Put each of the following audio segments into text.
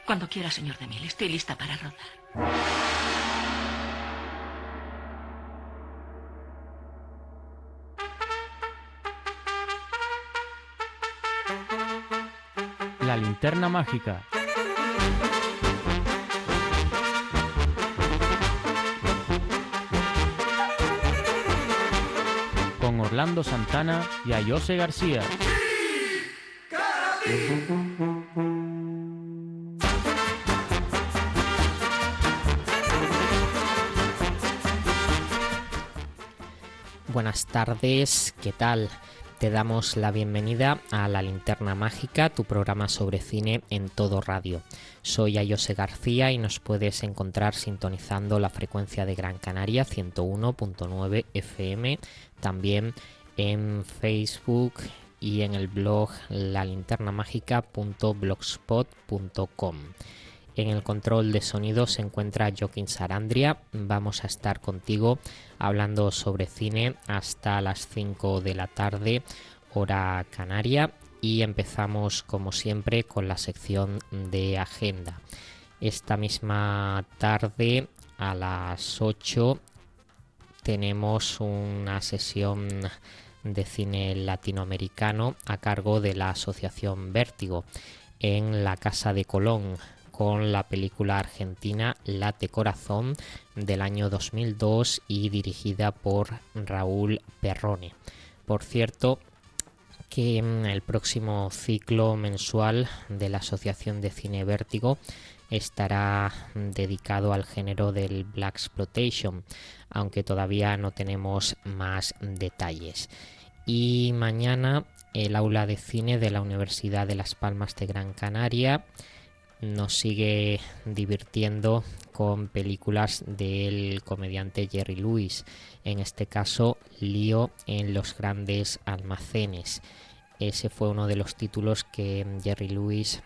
Cuando quiera, señor DeMille, estoy lista para rodar. La linterna mágica. Con Orlando Santana y Ayose García. Buenas tardes, ¿qué tal? Te damos la bienvenida a La Linterna Mágica, tu programa sobre cine en Todo Radio. Soy Ayose García y nos puedes encontrar sintonizando la frecuencia de Gran Canaria 101.9 FM, también en Facebook y en el blog lalinternamagica.blogspot.com. En el control de sonido se encuentra Joaquín Sarandria. Vamos a estar contigo hablando sobre cine hasta las 5 de la tarde, hora canaria, y empezamos como siempre con la sección de agenda. Esta misma tarde a las 8 tenemos una sesión de cine latinoamericano a cargo de la Asociación Vértigo en la Casa de Colón, con la película argentina Late Corazón del año 2002 y dirigida por Raúl Perrone. Por cierto, que el próximo ciclo mensual de la Asociación de Cine Vértigo estará dedicado al género del Blaxploitation, aunque todavía no tenemos más detalles. Y mañana el aula de cine de la Universidad de Las Palmas de Gran Canaria nos sigue divirtiendo con películas del comediante Jerry Lewis, en este caso Lío en los grandes almacenes. Ese fue uno de los títulos que Jerry Lewis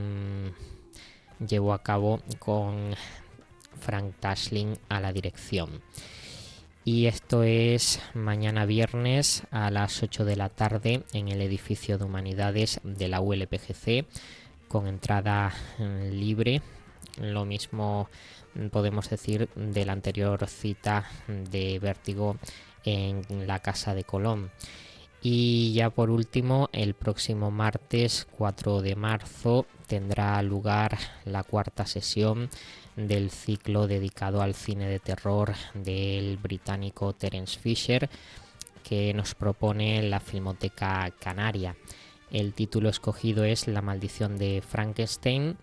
llevó a cabo con Frank Tashlin a la dirección. Y esto es mañana viernes a las 8 de la tarde en el edificio de Humanidades de la ULPGC, con entrada libre. Lo mismo podemos decir de la anterior cita de Vértigo en la Casa de Colón. Y ya por último, el próximo martes 4 de marzo tendrá lugar la cuarta sesión del ciclo dedicado al cine de terror del británico Terence Fisher, que nos propone la Filmoteca Canaria. El título escogido es La maldición de Frankenstein,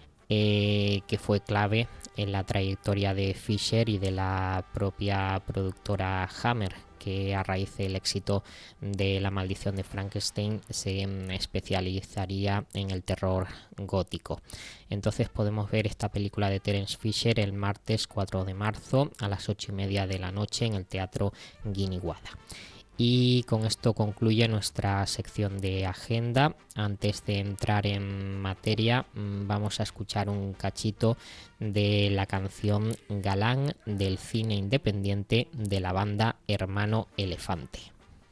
que fue clave en la trayectoria de Fisher y de la propia productora Hammer, que a raíz del éxito de La maldición de Frankenstein se especializaría en el terror gótico. Entonces podemos ver esta película de Terence Fisher el martes 4 de marzo a las 8:30 de la noche en el Teatro Guiniguada. Y con esto concluye nuestra sección de agenda. Antes de entrar en materia, vamos a escuchar un cachito de la canción Galán del cine independiente de la banda Hermano Elefante.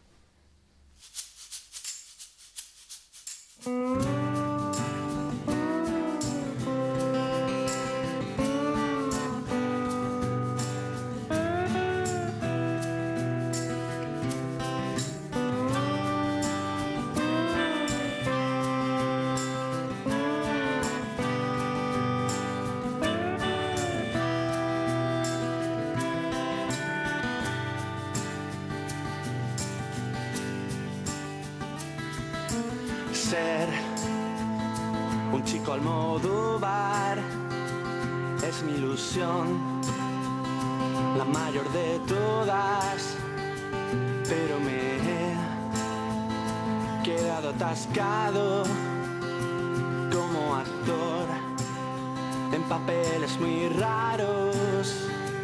Ser un chico Almodóvar es mi ilusión, la mayor de todas, pero me he quedado atascado como actor en papeles muy raros,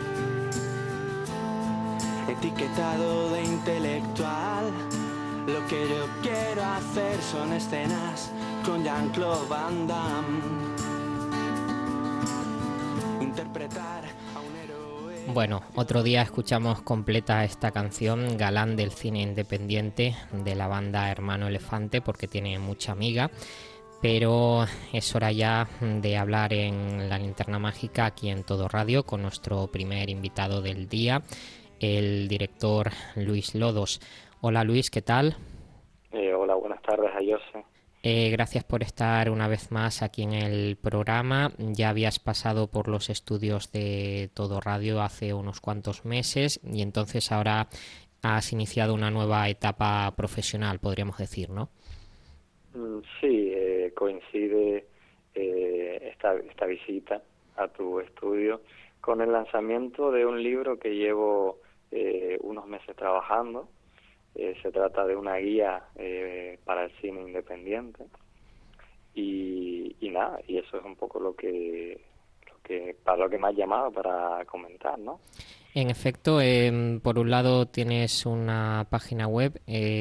etiquetado de intelectual. Lo que yo quiero hacer son escenas con Jean-Claude Van Damme. Interpretar a un héroe. Bueno, otro día escuchamos completa esta canción, Galán del cine independiente de la banda Hermano Elefante, porque tiene mucha amiga. pero es hora ya de hablar en La Linterna Mágica, aquí en Todo Radio, con nuestro primer invitado del día, el director Luis Lodos. Hola Luis, ¿qué tal? Hola, buenas tardes, Ayose. Gracias por estar una vez más aquí en el programa. Ya habías pasado por los estudios de Todo Radio hace unos cuantos meses y entonces ahora has iniciado una nueva etapa profesional, podríamos decir, ¿no? Sí, coincide esta visita a tu estudio con el lanzamiento de un libro que llevo unos meses trabajando. Se trata de una guía para el cine independiente y nada, y eso es un poco lo que para lo que me has llamado para comentar, ¿no? En efecto, por un lado tienes una página web,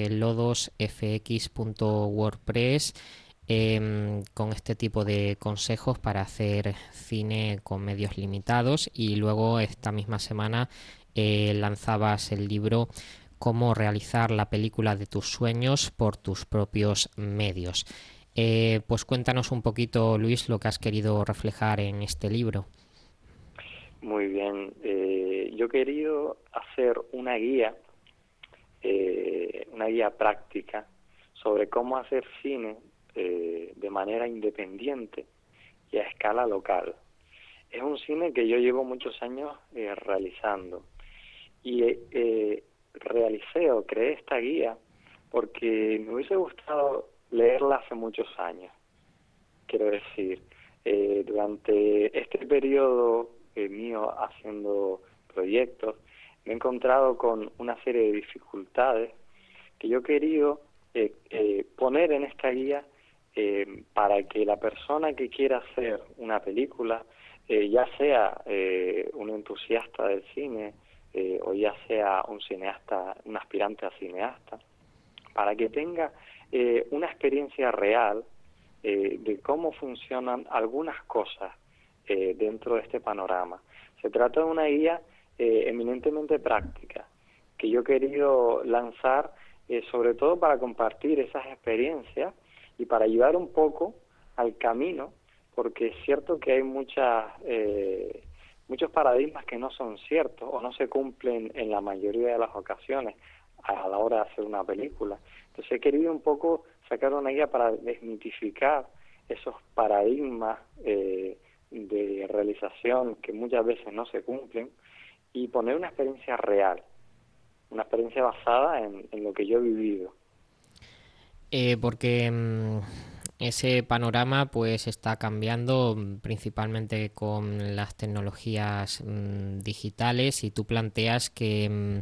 lodosfx.wordpress, con este tipo de consejos para hacer cine con medios limitados, y luego esta misma semana lanzabas el libro Cómo realizar la película de tus sueños por tus propios medios. Pues cuéntanos un poquito, Luis, lo que has querido reflejar en este libro. Muy bien, yo he querido hacer una guía práctica sobre cómo hacer cine de manera independiente y a escala local. Es un cine que yo llevo muchos años realizando y realicé o creé esta guía porque me hubiese gustado leerla hace muchos años. Quiero decir, durante este periodo mío haciendo proyectos, me he encontrado con una serie de dificultades que yo he querido poner en esta guía para que la persona que quiera hacer una película, ya sea un entusiasta del cine o ya sea un cineasta, un aspirante a cineasta, para que tenga una experiencia real de cómo funcionan algunas cosas dentro de este panorama. Se trata de una guía eminentemente práctica que yo he querido lanzar sobre todo para compartir esas experiencias y para ayudar un poco al camino, porque es cierto que hay muchos paradigmas que no son ciertos o no se cumplen en la mayoría de las ocasiones a la hora de hacer una película. Entonces he querido un poco sacar una guía para desmitificar esos paradigmas de realización que muchas veces no se cumplen y poner una experiencia real, una experiencia basada en lo que yo he vivido. Porque ese panorama pues está cambiando principalmente con las tecnologías digitales, y tú planteas que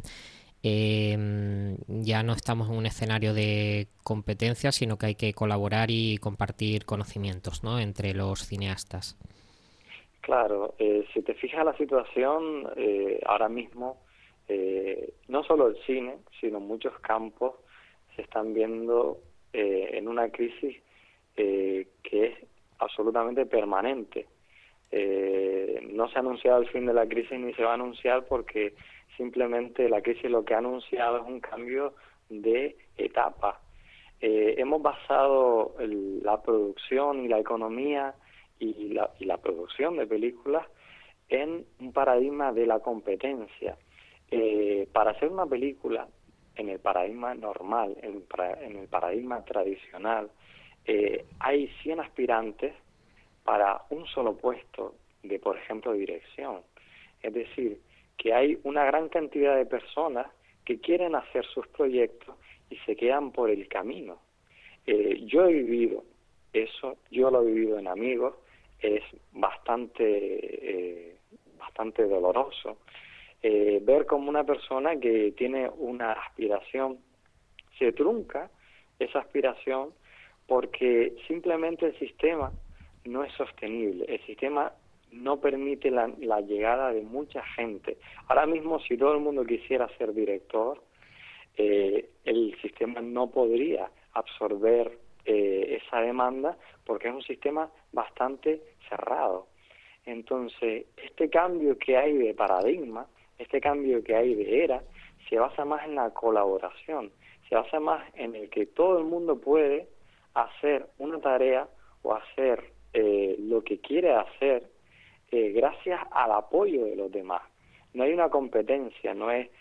ya no estamos en un escenario de competencia, sino que hay que colaborar y compartir conocimientos, ¿no?, entre los cineastas. Claro, si te fijas la situación ahora mismo, no solo el cine, sino muchos campos se están viendo en una crisis que es absolutamente permanente. No se ha anunciado el fin de la crisis ni se va a anunciar, porque simplemente la crisis lo que ha anunciado es un cambio de etapa. Hemos basado la producción y la economía y la producción de películas en un paradigma de la competencia. Para hacer una película en el paradigma normal, en el paradigma tradicional, hay 100 aspirantes para un solo puesto de, por ejemplo, dirección. Es decir, que hay una gran cantidad de personas que quieren hacer sus proyectos y se quedan por el camino. Yo he vivido eso, yo lo he vivido en amigos, es bastante doloroso ver cómo una persona que tiene una aspiración se trunca esa aspiración porque simplemente el sistema no es sostenible, el sistema no permite la llegada de mucha gente. Ahora mismo, si todo el mundo quisiera ser director, el sistema no podría absorber esa demanda, porque es un sistema bastante cerrado. Entonces, este cambio que hay de paradigma, este cambio que hay de era, se basa más en la colaboración, se basa más en el que todo el mundo puede hacer una tarea o hacer lo que quiere hacer gracias al apoyo de los demás. No hay una competencia, no es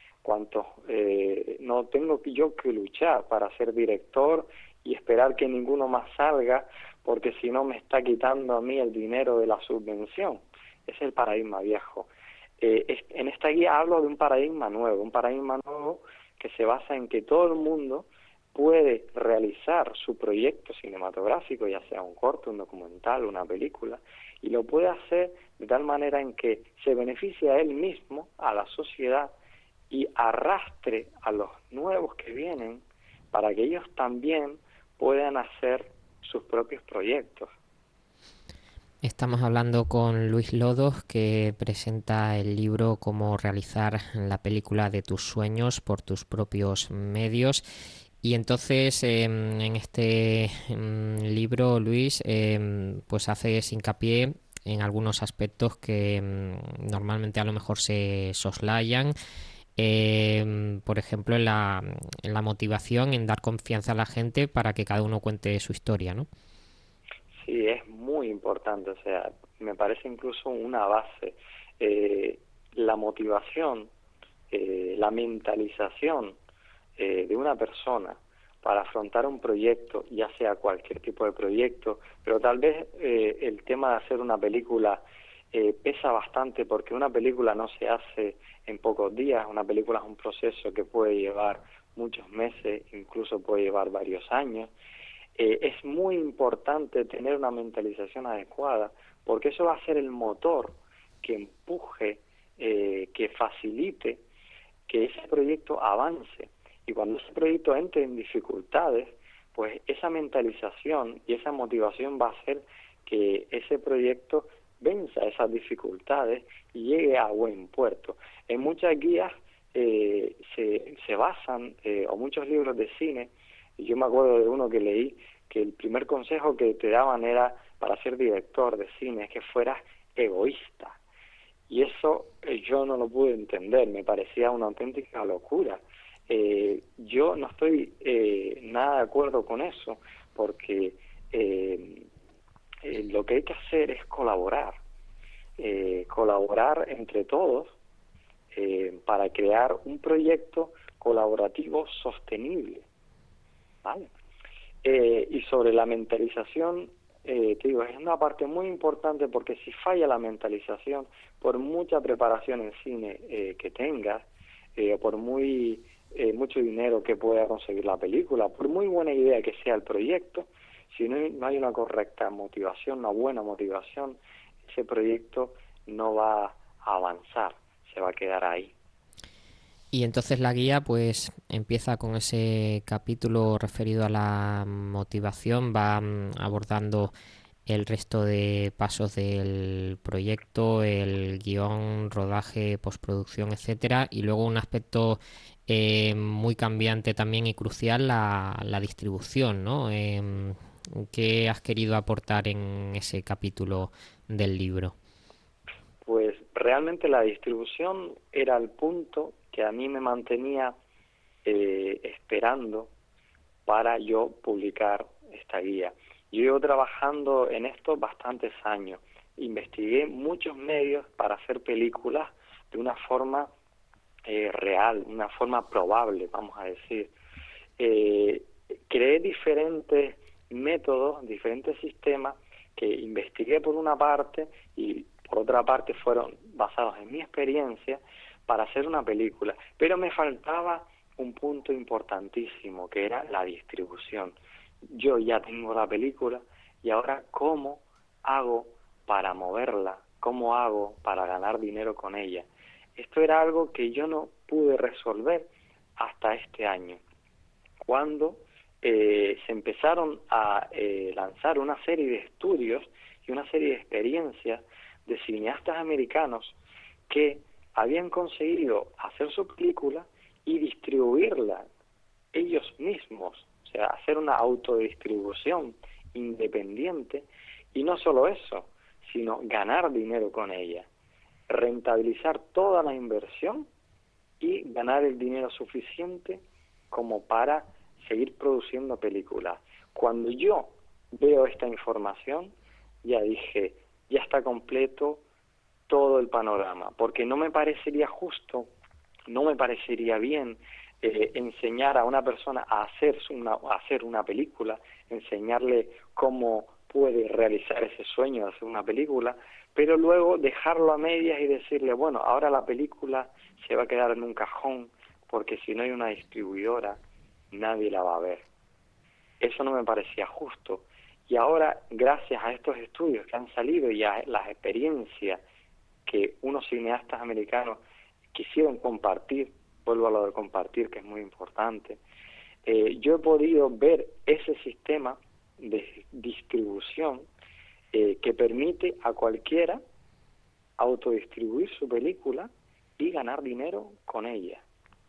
no tengo yo que luchar para ser director y esperar que ninguno más salga, porque si no me está quitando a mí el dinero de la subvención. Ese es el paradigma viejo. En esta guía hablo de un paradigma nuevo que se basa en que todo el mundo puede realizar su proyecto cinematográfico, ya sea un corto, un documental, una película, y lo puede hacer de tal manera en que se beneficie a él mismo, a la sociedad, y arrastre a los nuevos que vienen para que ellos también puedan hacer sus propios proyectos. Estamos hablando con Luis Lodos, que presenta el libro Cómo realizar la película de tus sueños por tus propios medios. Y entonces en este libro, Luis, pues haces hincapié en algunos aspectos que normalmente a lo mejor se soslayan. Por ejemplo, en la motivación, en dar confianza a la gente para que cada uno cuente su historia, ¿no? Sí, es muy importante, o sea, me parece incluso una base. La motivación, la mentalización de una persona para afrontar un proyecto, ya sea cualquier tipo de proyecto, pero tal vez el tema de hacer una película pesa bastante, porque una película no se hace en pocos días, una película es un proceso que puede llevar muchos meses, incluso puede llevar varios años. Es muy importante tener una mentalización adecuada, porque eso va a ser el motor que empuje, que facilite que ese proyecto avance. Y cuando ese proyecto entre en dificultades, pues esa mentalización y esa motivación va a hacer que ese proyecto venza esas dificultades y llegue a buen puerto. En muchas guías se basan, o muchos libros de cine, yo me acuerdo de uno que leí, que el primer consejo que te daban era, para ser director de cine, es que fueras egoísta. Y eso yo no lo pude entender, me parecía una auténtica locura. Yo no estoy nada de acuerdo con eso, porque lo que hay que hacer es colaborar entre todos para crear un proyecto colaborativo sostenible, ¿vale? Y sobre la mentalización, te digo, es una parte muy importante, porque si falla la mentalización, por mucha preparación en cine que tengas, o por mucho dinero que pueda conseguir la película, por muy buena idea que sea el proyecto, si no hay una correcta motivación, una buena motivación, ese proyecto no va a avanzar, se va a quedar ahí. Y entonces la guía pues empieza con ese capítulo referido a la motivación, va abordando el resto de pasos del proyecto, el guión, rodaje, postproducción, etcétera, y luego un aspecto muy cambiante también y crucial, la distribución, ¿no? ¿Qué has querido aportar en ese capítulo del libro? Pues realmente la distribución era el punto que a mí me mantenía esperando para yo publicar esta guía. Yo llevo trabajando en esto bastantes años. Investigué muchos medios para hacer películas de una forma real, una forma probable, vamos a decir. Creé diferentes métodos, diferentes sistemas que investigué por una parte, y por otra parte fueron basados en mi experiencia para hacer una película. Pero me faltaba un punto importantísimo, que era la distribución. Yo ya tengo la película, y ahora ¿cómo hago para moverla? ¿Cómo hago para ganar dinero con ella? Esto era algo que yo no pude resolver hasta este año, cuando se empezaron a lanzar una serie de estudios y una serie de experiencias de cineastas americanos que habían conseguido hacer su película y distribuirla ellos mismos, o sea, hacer una autodistribución independiente, y no solo eso, sino ganar dinero con ella, rentabilizar toda la inversión y ganar el dinero suficiente como para seguir produciendo películas. Cuando yo veo esta información, ya dije, ya está completo todo el panorama, porque no me parecería justo, no me parecería bien enseñar a una persona a hacer una película, enseñarle cómo puede realizar ese sueño de hacer una película, pero luego dejarlo a medias y decirle, bueno, ahora la película se va a quedar en un cajón, porque si no hay una distribuidora, nadie la va a ver. Eso no me parecía justo. Y ahora, gracias a estos estudios que han salido y a las experiencias que unos cineastas americanos quisieron compartir, vuelvo a lo de compartir, que es muy importante, yo he podido ver ese sistema de distribución que permite a cualquiera autodistribuir su película y ganar dinero con ella.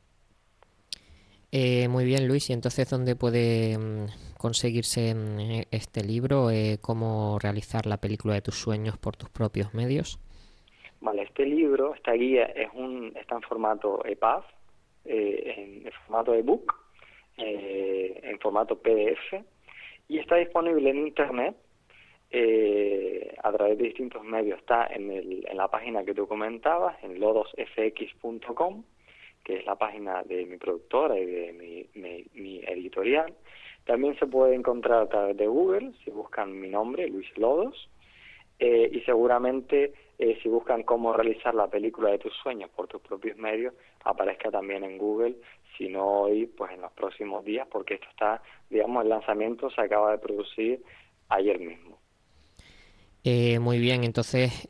Muy bien, Luis. ¿Y entonces dónde puede conseguirse este libro? ¿Cómo realizar la película de tus sueños por tus propios medios? Vale, este libro, esta guía, está en formato EPUB, en formato ebook, en formato PDF, y está disponible en Internet a través de distintos medios. Está en la página que tú comentabas, en lodosfx.com, que es la página de mi productora y de mi editorial. También se puede encontrar a través de Google, si buscan mi nombre, Luis Lodos, y seguramente si buscan cómo realizar la película de tus sueños por tus propios medios, aparezca también en Google, si no hoy, pues en los próximos días, porque esto está, digamos, el lanzamiento se acaba de producir ayer mismo. Muy bien, entonces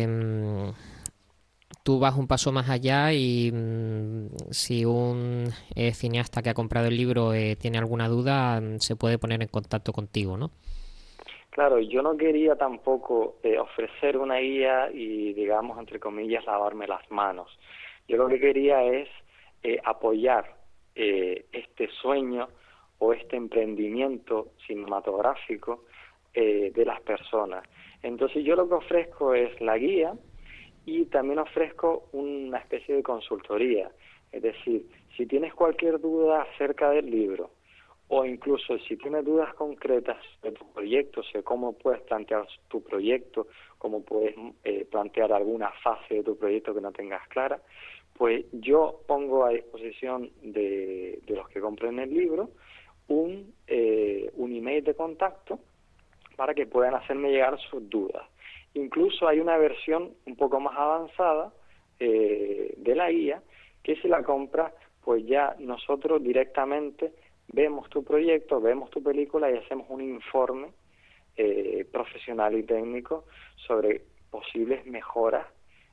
tú vas un paso más allá y si un cineasta que ha comprado el libro tiene alguna duda, se puede poner en contacto contigo, ¿no? Claro, yo no quería tampoco ofrecer una guía y, digamos, entre comillas, lavarme las manos. Yo lo que quería es apoyar este sueño o este emprendimiento cinematográfico de las personas. Entonces yo lo que ofrezco es la guía y también ofrezco una especie de consultoría. Es decir, si tienes cualquier duda acerca del libro, o incluso si tienes dudas concretas de tu proyecto, sobre cómo puedes plantear tu proyecto, cómo puedes plantear alguna fase de tu proyecto que no tengas clara, pues yo pongo a disposición de los que compren el libro un email de contacto para que puedan hacerme llegar sus dudas. Incluso hay una versión un poco más avanzada de la guía, que si la compras, pues ya nosotros directamente vemos tu proyecto, vemos tu película y hacemos un informe profesional y técnico sobre posibles mejoras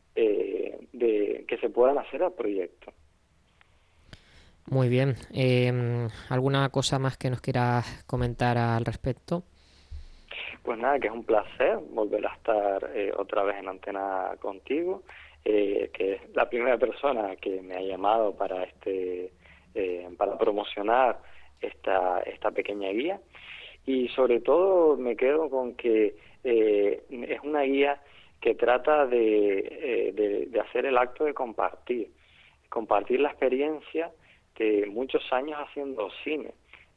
que se puedan hacer al proyecto. Muy bien. ¿Alguna cosa más que nos quieras comentar al respecto? Pues nada, que es un placer volver a estar otra vez en antena contigo, que es la primera persona que me ha llamado para para promocionar esta pequeña guía, y sobre todo me quedo con que es una guía que trata de hacer el acto de compartir la experiencia de muchos años haciendo cine.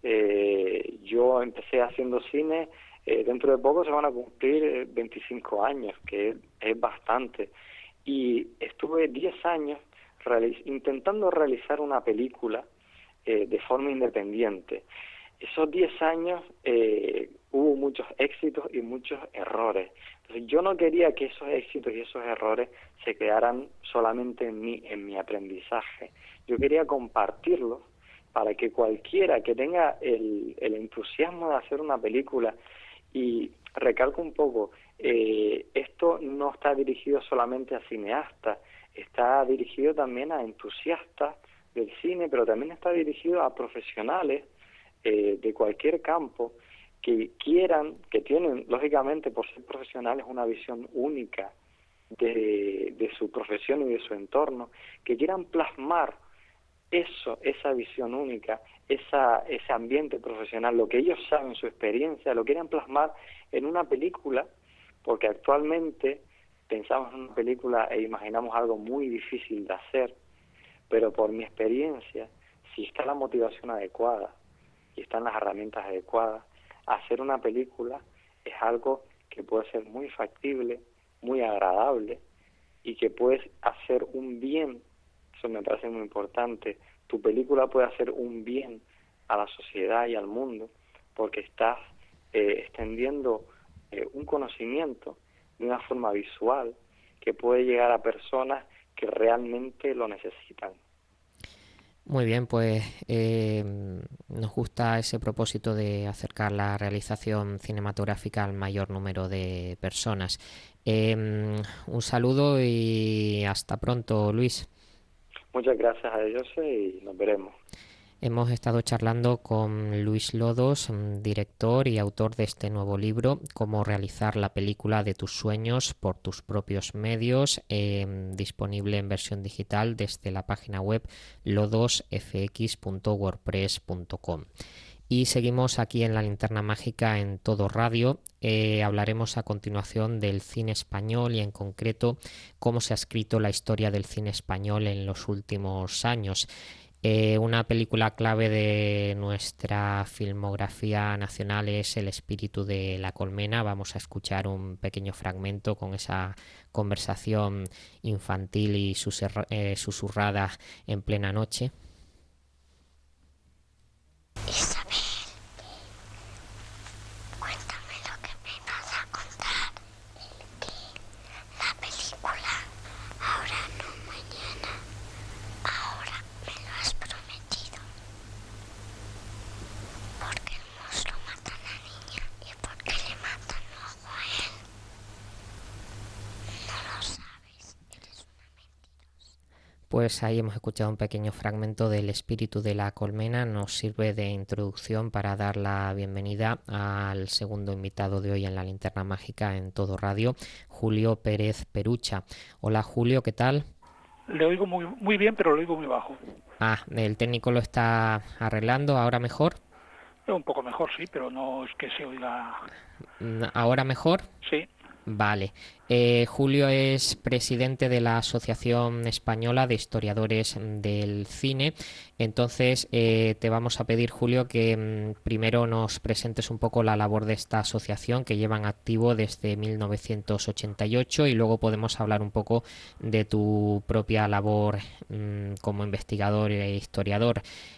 Yo empecé haciendo cine, dentro de poco se van a cumplir 25 años, que es bastante, y estuve 10 años intentando realizar una película de forma independiente. Esos 10 años hubo muchos éxitos y muchos errores. Entonces yo no quería que esos éxitos y esos errores se quedaran solamente en mi aprendizaje. Yo quería compartirlos para que cualquiera que tenga el entusiasmo de hacer una película, y recalco un poco, esto no está dirigido solamente a cineastas, está dirigido también a entusiastas del cine, pero también está dirigido a profesionales de cualquier campo que tienen, lógicamente, por ser profesionales, una visión única de su profesión y de su entorno, que quieran plasmar esa visión única, ese ambiente profesional, lo que ellos saben, su experiencia, lo quieren plasmar en una película, porque actualmente pensamos en una película e imaginamos algo muy difícil de hacer, pero por mi experiencia, si está la motivación adecuada y están las herramientas adecuadas, hacer una película es algo que puede ser muy factible, muy agradable y que puedes hacer un bien. Eso me parece muy importante. Tu película puede hacer un bien a la sociedad y al mundo porque estás extendiendo un conocimiento de una forma visual que puede llegar a personas que realmente lo necesitan. Muy bien, pues nos gusta ese propósito de acercar la realización cinematográfica al mayor número de personas. Un saludo y hasta pronto, Luis. Muchas gracias a José y nos veremos. Hemos estado charlando con Luis Lodos, director y autor de este nuevo libro, Cómo realizar la película de tus sueños por tus propios medios, disponible en versión digital desde la página web lodosfx.wordpress.com. Y seguimos aquí en La Linterna Mágica en Todo Radio. Hablaremos a continuación del cine español y en concreto cómo se ha escrito la historia del cine español en los últimos años. Una película clave de nuestra filmografía nacional es El espíritu de la colmena. Vamos a escuchar un pequeño fragmento con esa conversación infantil y susurrada en plena noche. Isabel, cuéntame lo que me vas a contar. La película. Ahora no, mañana. Ahora me lo has prometido. ¿Por qué el monstruo mata a la niña? ¿Y por qué le matan luego a él? No lo sabes. Eres una mentirosa. Pues ahí hemos escuchado un pequeño fragmento del espíritu de la colmena. Nos sirve de introducción para dar la bienvenida al segundo invitado de hoy en La Linterna Mágica en Todo Radio, Julio Pérez Perucha. Hola Julio, ¿qué tal? Le oigo muy bien, pero lo oigo muy bajo. El técnico lo está arreglando, ¿ahora mejor? Un poco mejor, sí, pero no es que se oiga... ¿Ahora mejor? Sí. Vale. Julio es presidente de la Asociación Española de Historiadores del Cine. Entonces, te vamos a pedir, Julio, que primero nos presentes un poco la labor de esta asociación que llevan activo desde 1988 y luego podemos hablar un poco de tu propia labor como investigador e historiador.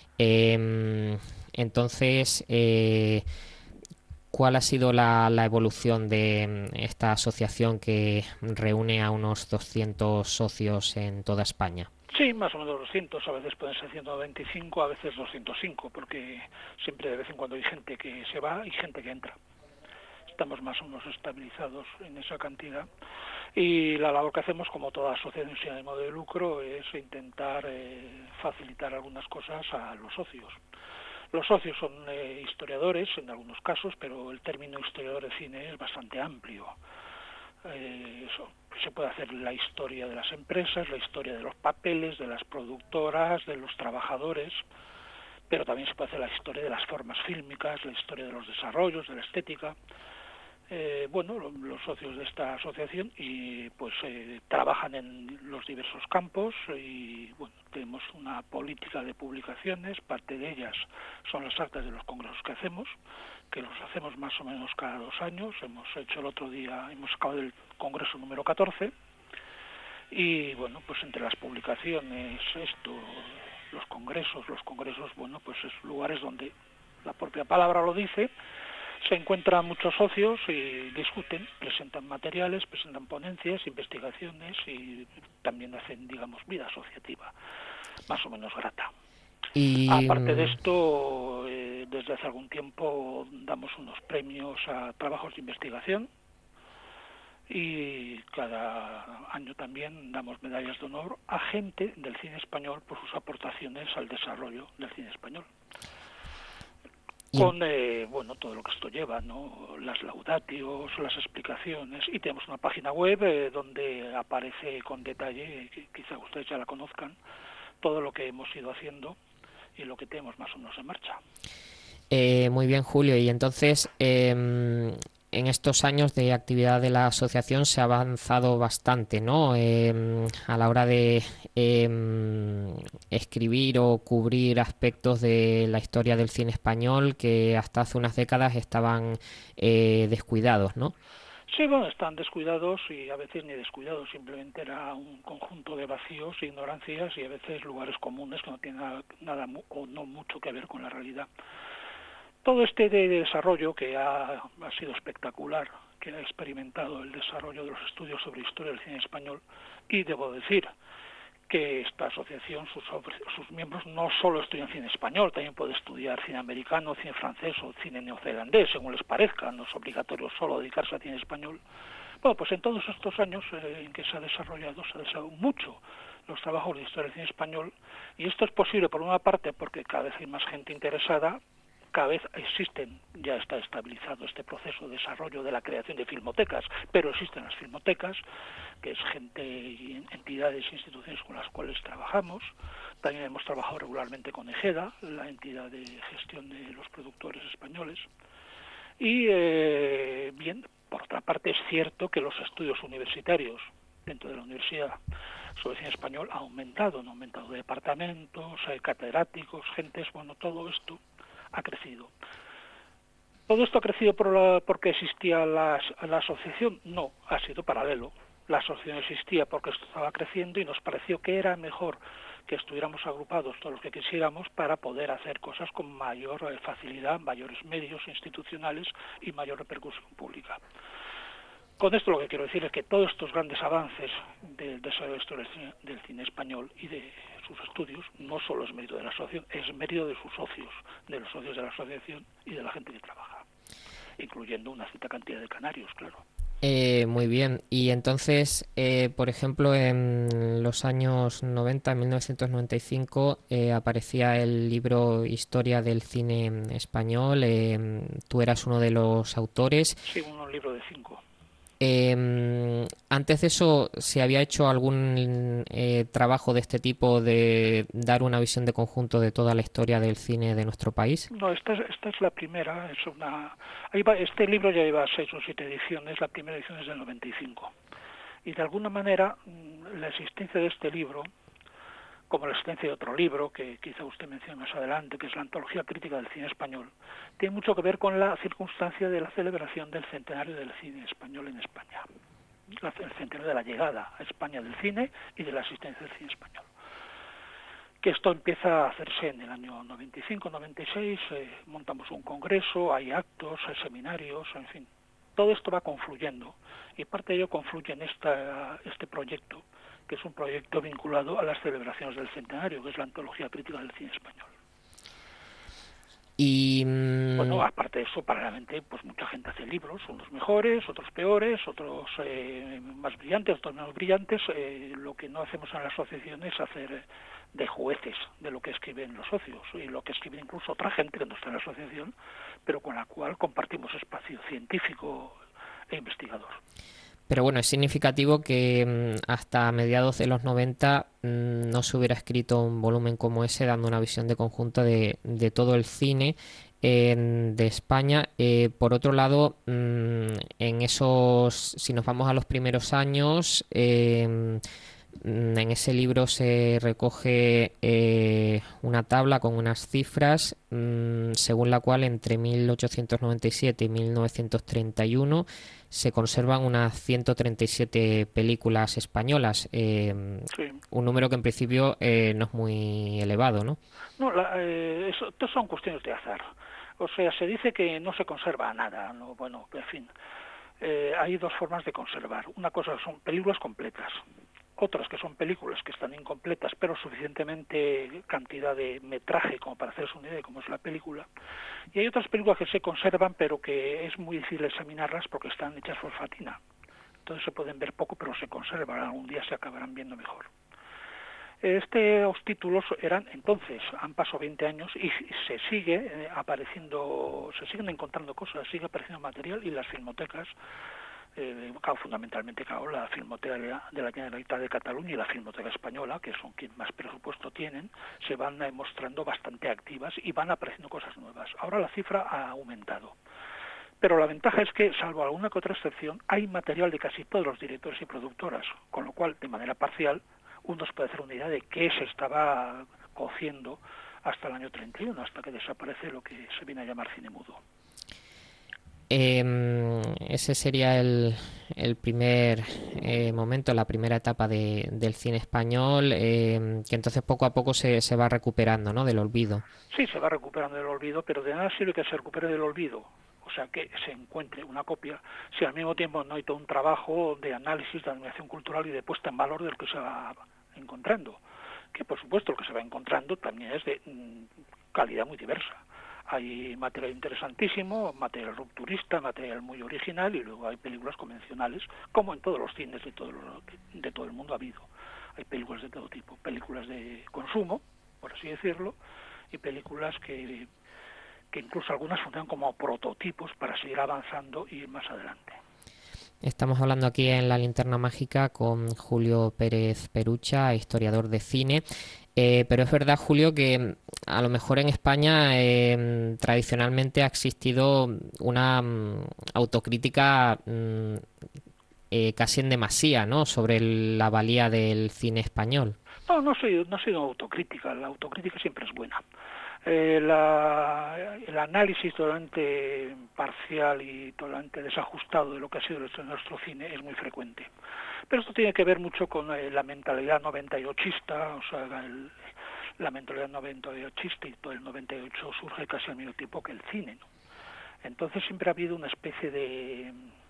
Entonces, ¿cuál ha sido la evolución de esta asociación que reúne a unos 200 socios en toda España? Sí, más o menos 200, a veces pueden ser 125, a veces 205, porque siempre de vez en cuando hay gente que se va y gente que entra. Estamos más o menos estabilizados en esa cantidad. Y la labor que hacemos, como toda asociación sin ánimo de lucro, es intentar facilitar algunas cosas a los socios. Los socios son historiadores en algunos casos, pero el término historiador de cine es bastante amplio. Se puede hacer la historia de las empresas, la historia de los papeles, de las productoras, de los trabajadores, pero también se puede hacer la historia de las formas fílmicas, la historia de los desarrollos, de la estética. Los socios de esta asociación trabajan en los diversos campos y tenemos una política de publicaciones. Parte de ellas son las actas de los congresos que los hacemos más o menos cada 2 años. Hemos acabado el congreso número 14 y entre las publicaciones los congresos, es lugares donde la propia palabra lo dice. Se encuentran muchos socios y discuten, presentan materiales, presentan ponencias, investigaciones y también hacen, vida asociativa, más o menos grata. Aparte de esto, desde hace algún tiempo damos unos premios a trabajos de investigación y cada año también damos medallas de honor a gente del cine español por sus aportaciones al desarrollo del cine español. Con todo lo que esto lleva, ¿no? Las laudatios, las explicaciones, y tenemos una página web donde aparece con detalle, que quizá ustedes ya la conozcan, todo lo que hemos ido haciendo y lo que tenemos más o menos en marcha. Muy bien, Julio, y entonces en estos años de actividad de la asociación se ha avanzado bastante, ¿no? A la hora de escribir o cubrir aspectos de la historia del cine español que hasta hace unas décadas estaban descuidados, ¿no? Sí, bueno, están descuidados y a veces ni descuidados, simplemente era un conjunto de vacíos, ignorancias y a veces lugares comunes que no tienen nada o no mucho que ver con la realidad. Todo este desarrollo que ha sido espectacular, que ha experimentado el desarrollo de los estudios sobre historia del cine español, y debo decir que esta asociación, sus miembros no solo estudian cine español, también puede estudiar cine americano, cine francés o cine neozelandés, según les parezca, no es obligatorio solo dedicarse a cine español. Bueno, pues en todos estos años en que se ha desarrollado mucho los trabajos de historia del cine español, y esto es posible por una parte porque cada vez hay más gente interesada, cada vez ya está estabilizado este proceso de desarrollo de la creación de filmotecas, pero existen las filmotecas, que es gente y entidades e instituciones con las cuales trabajamos. También hemos trabajado regularmente con EGEDA, la entidad de gestión de los productores españoles. Y bien, por otra parte es cierto que los estudios universitarios dentro de la universidad sobre cine español han aumentado departamentos, catedráticos, gentes, bueno, todo esto ha crecido. ¿Todo esto ha crecido porque existía la asociación? No, ha sido paralelo. La asociación existía porque esto estaba creciendo y nos pareció que era mejor que estuviéramos agrupados todos los que quisiéramos para poder hacer cosas con mayor facilidad, mayores medios institucionales y mayor repercusión pública. Con esto lo que quiero decir es que todos estos grandes avances del desarrollo del cine español y de sus estudios no solo es mérito de la asociación, es mérito de sus socios, de los socios de la asociación y de la gente que trabaja, incluyendo una cierta cantidad de canarios, claro. Muy bien. Y entonces, por ejemplo, en los años 90, en 1995, aparecía el libro Historia del Cine Español. Tú eras uno de los autores. Sí, un libro de 5. Antes de eso, ¿se había hecho algún trabajo de este tipo de dar una visión de conjunto de toda la historia del cine de nuestro país? No, esta es la primera. Este libro ya lleva 6 o 7 ediciones. La primera edición es del 95. Y de alguna manera la existencia de este libro, como la existencia de otro libro que quizá usted mencione más adelante, que es la Antología Crítica del Cine Español, tiene mucho que ver con la circunstancia de la celebración del centenario del cine español en España, el centenario de la llegada a España del cine y de la existencia del cine español. Que esto empieza a hacerse en el año 95-96, montamos un congreso, hay actos, hay seminarios, en fin, todo esto va confluyendo y parte de ello confluye en este proyecto, que es un proyecto vinculado a las celebraciones del centenario, que es la Antología Crítica del Cine Español. Y bueno, aparte de eso, paralelamente, pues mucha gente hace libros, unos mejores, otros peores, otros más brillantes, otros menos brillantes. Lo que no hacemos en la asociación es hacer de jueces de lo que escriben los socios y lo que escribe incluso otra gente que no está en la asociación, pero con la cual compartimos espacio científico e investigador. Pero bueno, es significativo que hasta mediados de los 90 no se hubiera escrito un volumen como ese, dando una visión de conjunto de todo el cine de España. Por otro lado, si nos vamos a los primeros años, en ese libro se recoge una tabla con unas cifras según la cual entre 1897 y 1931 se conservan unas 137 películas españolas, sí. Un número que en principio no es muy elevado, ¿no? No, esto son cuestiones de azar. O sea, se dice que no se conserva nada, ¿no? Bueno, en fin, hay dos formas de conservar. Una cosa son películas completas, otras que son películas que están incompletas, pero suficientemente cantidad de metraje como para hacerse una idea de cómo es la película. Y hay otras películas que se conservan, pero que es muy difícil examinarlas porque están hechas fosfatina. Entonces se pueden ver poco, pero se conservan, algún día se acabarán viendo mejor. Estos títulos eran entonces, han pasado 20 años y se sigue apareciendo, se siguen encontrando cosas, sigue apareciendo material y las filmotecas, fundamentalmente la Filmoteca de la Generalitat de Cataluña y la Filmoteca Española, que son quien más presupuesto tienen, se van mostrando bastante activas y van apareciendo cosas nuevas. Ahora la cifra ha aumentado, Pero la ventaja es que, salvo alguna que otra excepción, hay material de casi todos los directores y productoras, con lo cual, de manera parcial, uno se puede hacer una idea de qué se estaba cociendo hasta el año 31, hasta que desaparece lo que se viene a llamar cine mudo. Ese sería el primer momento, la primera etapa del cine español, que entonces poco a poco se va recuperando, ¿no?, del olvido. Sí, se va recuperando del olvido, pero de nada sirve que se recupere del olvido, o sea, que se encuentre una copia, si al mismo tiempo no hay todo un trabajo de análisis, de animación cultural y de puesta en valor del que se va encontrando. Que por supuesto lo que se va encontrando también es de calidad muy diversa. Hay material interesantísimo, material rupturista, material muy original, y luego hay películas convencionales, como en todos los cines de todo el mundo ha habido. Hay películas de todo tipo, películas de consumo, por así decirlo, y películas que incluso algunas funcionan como prototipos para seguir avanzando y ir más adelante. Estamos hablando aquí en La Linterna Mágica con Julio Pérez Perucha, historiador de cine. Pero es verdad, Julio, que a lo mejor en España tradicionalmente ha existido una autocrítica casi en demasía, ¿no?, sobre la valía del cine español. No ha sido autocrítica, la autocrítica siempre es buena. El análisis totalmente parcial y totalmente desajustado de lo que ha sido nuestro cine es muy frecuente. Pero esto tiene que ver mucho con la mentalidad 98ista, o sea, la mentalidad 98ista, y todo el 98 surge casi al mismo tiempo que el cine, ¿no? Entonces siempre ha habido una especie de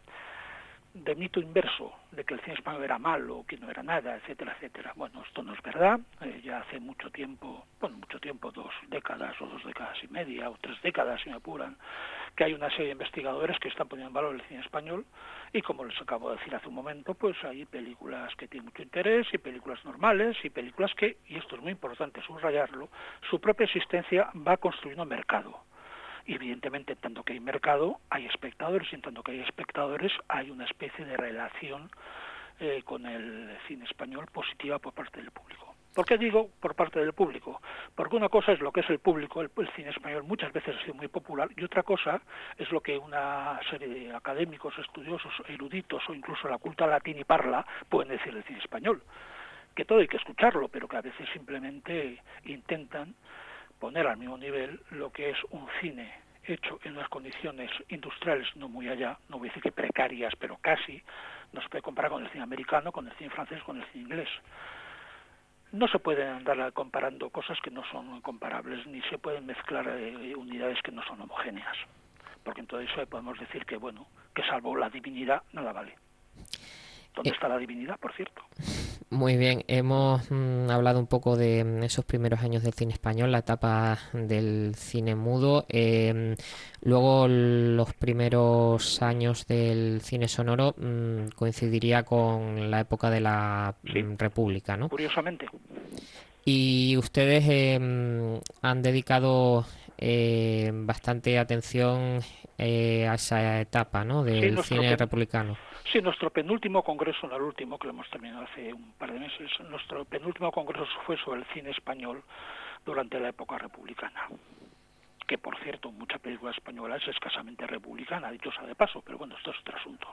mito inverso, de que el cine español era malo, que no era nada, etcétera, etcétera. Bueno, esto no es verdad. Ya hace mucho tiempo, 2 décadas o 2 décadas y media, o 3 décadas si me apuran, que hay una serie de investigadores que están poniendo en valor el cine español, y como les acabo de decir hace un momento, pues hay películas que tienen mucho interés, y películas normales, y películas que, y esto es muy importante subrayarlo, su propia existencia va construyendo mercado. Y evidentemente, en tanto que hay mercado, hay espectadores, y en tanto que hay espectadores, hay una especie de relación con el cine español positiva por parte del público. ¿Por qué digo por parte del público? Porque una cosa es lo que es el público, el cine español muchas veces ha sido muy popular, y otra cosa es lo que una serie de académicos, estudiosos, eruditos, o incluso la culta latina y parla pueden decir del cine español. Que todo hay que escucharlo, pero que a veces simplemente intentan poner al mismo nivel lo que es un cine hecho en unas condiciones industriales no muy allá, no voy a decir que precarias, pero casi. No se puede comparar con el cine americano, con el cine francés, con el cine inglés. No se pueden andar comparando cosas que no son comparables, ni se pueden mezclar unidades que no son homogéneas, porque entonces podemos decir que, bueno, que salvo la divinidad, nada vale. ¿Dónde está la divinidad, por cierto? Muy bien, hemos hablado un poco de esos primeros años del cine español, la etapa del cine mudo, luego los primeros años del cine sonoro coincidiría con la época de la República, ¿no? Curiosamente. Y ustedes han dedicado bastante atención a esa etapa, ¿no?, del cine republicano. Sí, nuestro penúltimo congreso, no el último, que lo hemos terminado hace un par de meses, nuestro penúltimo congreso fue sobre el cine español durante la época republicana. Que, por cierto, mucha película española es escasamente republicana, dicho sea de paso, pero bueno, esto es otro asunto.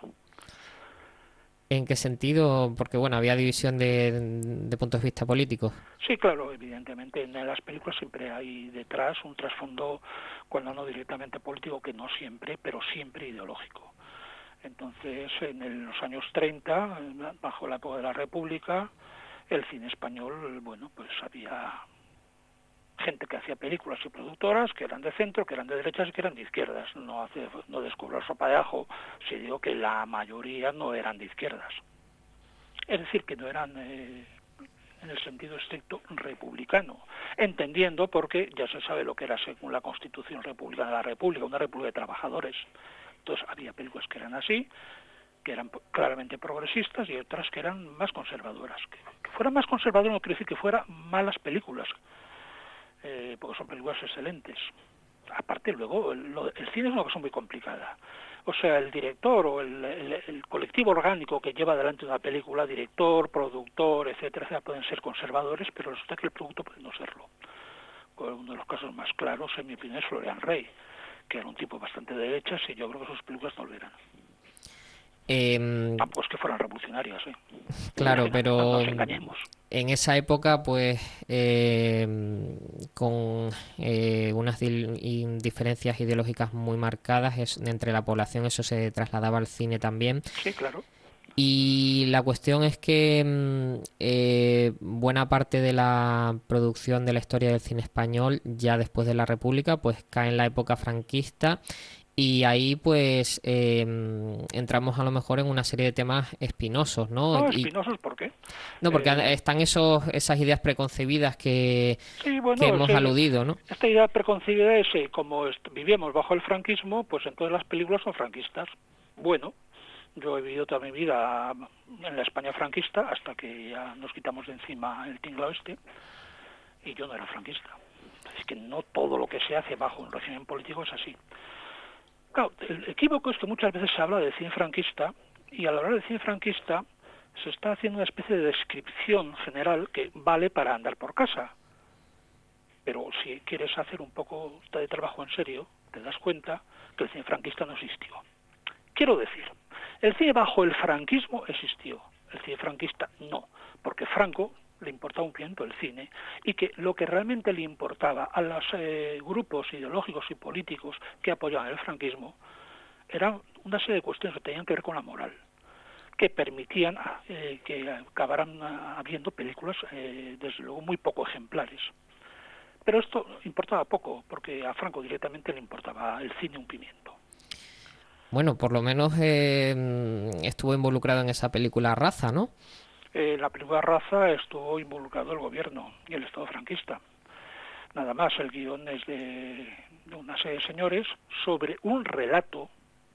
¿En qué sentido? Porque, bueno, había división de puntos de vista políticos. Sí, claro, evidentemente. En las películas siempre hay detrás un trasfondo, cuando no directamente político, que no siempre, pero siempre ideológico. Entonces, en los años 30, bajo la época de la República, el cine español, bueno, pues había gente que hacía películas y productoras que eran de centro, que eran de derechas y que eran de izquierdas. No descubro la sopa de ajo si digo que la mayoría no eran de izquierdas. Es decir, que no eran en el sentido estricto republicano, entendiendo porque ya se sabe lo que era según la Constitución Republicana de la República, una república de trabajadores. Entonces había películas que eran así, que eran claramente progresistas, y otras que eran más conservadoras. Que fueran más conservadoras no quiere decir que fueran malas películas, porque son películas excelentes. Aparte, luego, el cine es una cosa muy complicada. O sea, el director o el colectivo orgánico que lleva adelante una película, director, productor, etcétera, pueden ser conservadores, pero resulta que el producto puede no serlo. Uno de los casos más claros, en mi opinión, es Florian Rey, que era un tipo bastante de derechas, y yo creo que sus películas no lo eran. Tampoco es que fueran revolucionarias, ¿eh? Claro, No pero nos engañemos. en esa época, pues, con unas diferencias ideológicas muy marcadas entre la población, eso se trasladaba al cine también. Sí, claro. Y la cuestión es que buena parte de la producción de la historia del cine español, ya después de la República, pues cae en la época franquista. Y ahí pues entramos a lo mejor en una serie de temas espinosos, ¿no? No, espinosos, ¿por qué? No, porque están esas ideas preconcebidas que Sí, bueno, hemos aludido, ¿no? Esta idea preconcebida es como vivíamos bajo el franquismo, pues entonces las películas son franquistas. Bueno, yo he vivido toda mi vida en la España franquista hasta que ya nos quitamos de encima el tinglao este, y yo no era franquista. Es que no todo lo que se hace bajo un régimen político es así. Claro, el equívoco es que muchas veces se habla de cine franquista, y al hablar de cine franquista se está haciendo una especie de descripción general que vale para andar por casa. Pero si quieres hacer un poco de trabajo en serio, te das cuenta que el cine franquista no existió. Quiero decir, el cine bajo el franquismo existió, el cine franquista no, porque Franco le importaba un pimiento el cine, y que lo que realmente le importaba a los grupos ideológicos y políticos que apoyaban el franquismo eran una serie de cuestiones que tenían que ver con la moral, que permitían que acabaran habiendo películas, desde luego, muy poco ejemplares. Pero esto importaba poco, porque a Franco directamente le importaba el cine un pimiento. Bueno, por lo menos estuvo involucrado en esa película Raza, ¿no? La película Raza estuvo involucrado el gobierno y el Estado franquista. Nada más, el guión es de una serie de señores sobre un relato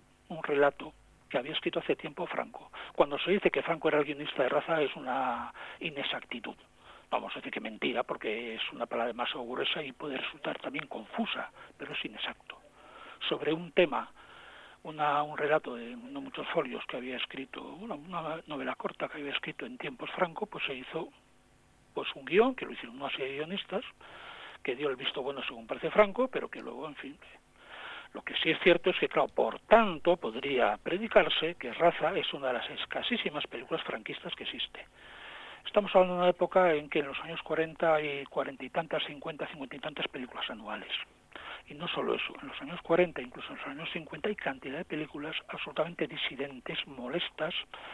que había escrito hace tiempo Franco. Cuando se dice que Franco era el guionista de Raza es una inexactitud. Vamos a decir que mentira, porque es una palabra demasiado gruesa y puede resultar también confusa, pero es inexacto. Sobre un tema, un relato de no muchos folios que había escrito, una novela corta que había escrito en tiempos Franco, pues se hizo pues un guión, que lo hicieron una serie de guionistas, que dio el visto bueno según parece Franco, pero que luego, en fin, lo que sí es cierto es que, claro, por tanto, podría predicarse que Raza es una de las escasísimas películas franquistas que existe. Estamos hablando de una época en que en los años 40 hay 40 y tantas, 50 y tantas películas anuales. Y no solo eso, en los años 40, incluso en los años 50, hay cantidad de películas absolutamente disidentes, molestas